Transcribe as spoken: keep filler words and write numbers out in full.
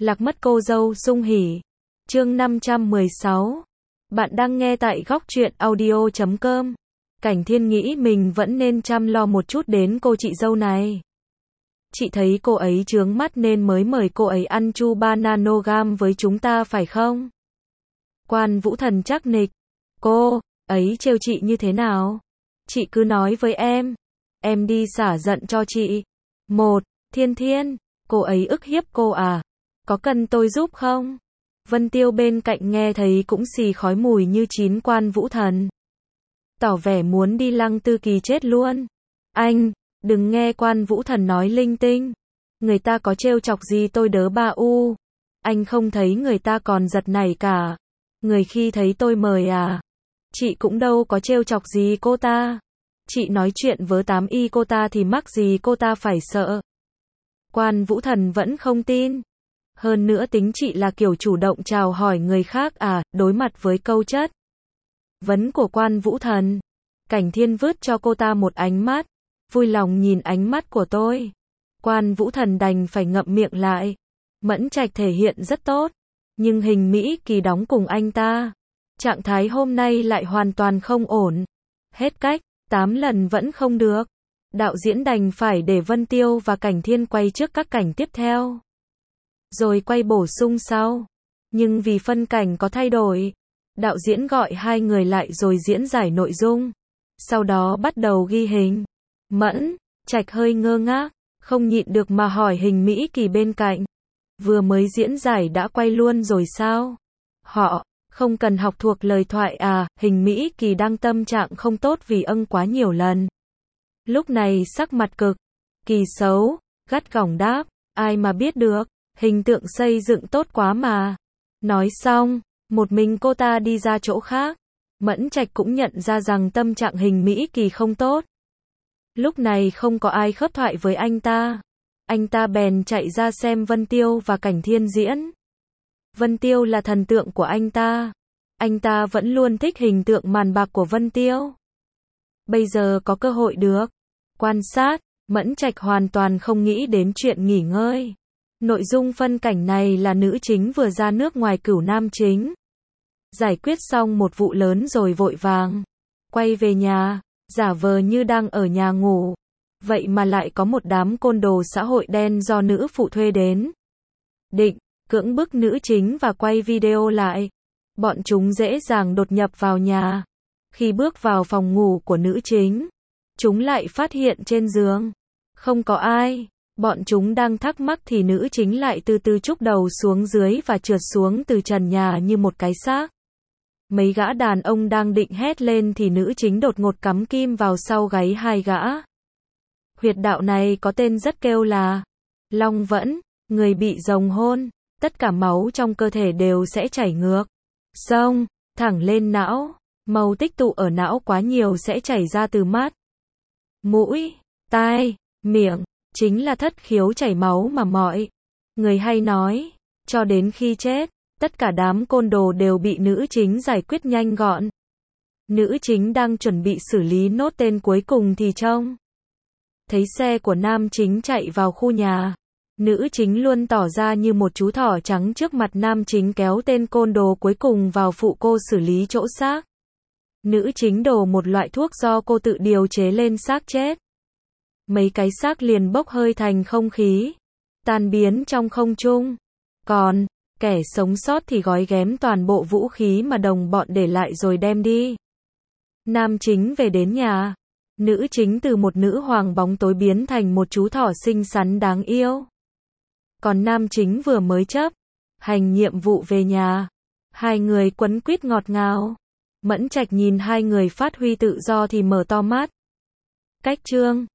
Lạc mất cô dâu sung hỉ. Chương năm trăm mười sáu. Bạn đang nghe tại góc truyện audio chấm com. Cảnh Thiên nghĩ mình vẫn nên chăm lo một chút đến cô chị dâu này. Chị thấy cô ấy chướng mắt nên mới mời cô ấy ăn chu ba nanogam với chúng ta phải không? Quan Vũ Thần chắc nịch. Cô ấy trêu chị như thế nào? Chị cứ nói với em. Em đi xả giận cho chị. Một. Thiên Thiên, cô ấy ức hiếp cô à? Có cần tôi giúp không? Vân Tiêu bên cạnh nghe thấy cũng xì khói mùi như chín. Quan Vũ Thần tỏ vẻ muốn đi Lăng Tư Kỳ chết luôn. Anh, đừng nghe Quan Vũ Thần nói linh tinh. Người ta có trêu chọc gì tôi đớ ba u. Anh không thấy người ta còn giật nảy cả. Người khi thấy tôi mời à? Chị cũng đâu có trêu chọc gì cô ta. Chị nói chuyện với tám y cô ta thì mắc gì cô ta phải sợ. Quan Vũ Thần vẫn không tin. Hơn nữa tính chị là kiểu chủ động chào hỏi người khác à, đối mặt với câu chất vấn của Quan Vũ Thần. Cảnh Thiên vứt cho cô ta một ánh mắt, vui lòng nhìn ánh mắt của tôi. Quan Vũ Thần đành phải ngậm miệng lại. Mẫn Trạch thể hiện rất tốt, nhưng Hình Mỹ Kỳ đóng cùng anh ta, trạng thái hôm nay lại hoàn toàn không ổn. Hết cách, tám lần vẫn không được. Đạo diễn đành phải để Vân Tiêu và Cảnh Thiên quay trước các cảnh tiếp theo, rồi quay bổ sung sau. Nhưng vì phân cảnh có thay đổi, đạo diễn gọi hai người lại rồi diễn giải nội dung. Sau đó bắt đầu ghi hình. Mẫn Trạch hơi ngơ ngác, không nhịn được mà hỏi Hình Mỹ Kỳ bên cạnh. Vừa mới diễn giải đã quay luôn rồi sao? Họ không cần học thuộc lời thoại à? Hình Mỹ Kỳ đang tâm trạng không tốt vì âng quá nhiều lần. Lúc này sắc mặt cực kỳ xấu, gắt gỏng đáp, ai mà biết được, hình tượng xây dựng tốt quá mà. Nói xong, một mình cô ta đi ra chỗ khác. Mẫn Trạch cũng nhận ra rằng tâm trạng Hình Mỹ Kỳ không tốt. Lúc này không có ai khớp thoại với anh ta. Anh ta bèn chạy ra xem Vân Tiêu và Cảnh Thiên diễn. Vân Tiêu là thần tượng của anh ta. Anh ta vẫn luôn thích hình tượng màn bạc của Vân Tiêu. Bây giờ có cơ hội được quan sát, Mẫn Trạch hoàn toàn không nghĩ đến chuyện nghỉ ngơi. Nội dung phân cảnh này là nữ chính vừa ra nước ngoài cửu nam chính, giải quyết xong một vụ lớn rồi vội vàng quay về nhà, giả vờ như đang ở nhà ngủ. Vậy mà lại có một đám côn đồ xã hội đen do nữ phụ thuê đến, định cưỡng bức nữ chính và quay video lại. Bọn chúng dễ dàng đột nhập vào nhà. Khi bước vào phòng ngủ của nữ chính, chúng lại phát hiện trên giường không có ai. Bọn chúng đang thắc mắc thì nữ chính lại từ từ trúc đầu xuống dưới và trượt xuống từ trần nhà như một cái xác. Mấy gã đàn ông đang định hét lên thì nữ chính đột ngột cắm kim vào sau gáy hai gã. Huyệt đạo này có tên rất kêu là Long Vẫn. Người bị rồng hôn, tất cả máu trong cơ thể đều sẽ chảy ngược xông thẳng lên não. Màu tích tụ ở não quá nhiều sẽ chảy ra từ mắt, mũi, tai, miệng. Chính là thất khiếu chảy máu mà mọi người hay nói. Cho đến khi chết, tất cả đám côn đồ đều bị nữ chính giải quyết nhanh gọn. Nữ chính đang chuẩn bị xử lý nốt tên cuối cùng thì trông thấy xe của nam chính chạy vào khu nhà. Nữ chính luôn tỏ ra như một chú thỏ trắng trước mặt nam chính, kéo tên côn đồ cuối cùng vào phụ cô xử lý chỗ xác. Nữ chính đổ một loại thuốc do cô tự điều chế lên xác chết. Mấy cái xác liền bốc hơi thành không khí, tan biến trong không trung. Còn kẻ sống sót thì gói ghém toàn bộ vũ khí mà đồng bọn để lại rồi đem đi. Nam chính về đến nhà. Nữ chính từ một nữ hoàng bóng tối biến thành một chú thỏ xinh xắn đáng yêu. Còn nam chính vừa mới chấp hành nhiệm vụ về nhà. Hai người quấn quýt ngọt ngào. Mẫn Trạch nhìn hai người phát huy tự do thì mở to mắt. Cách chương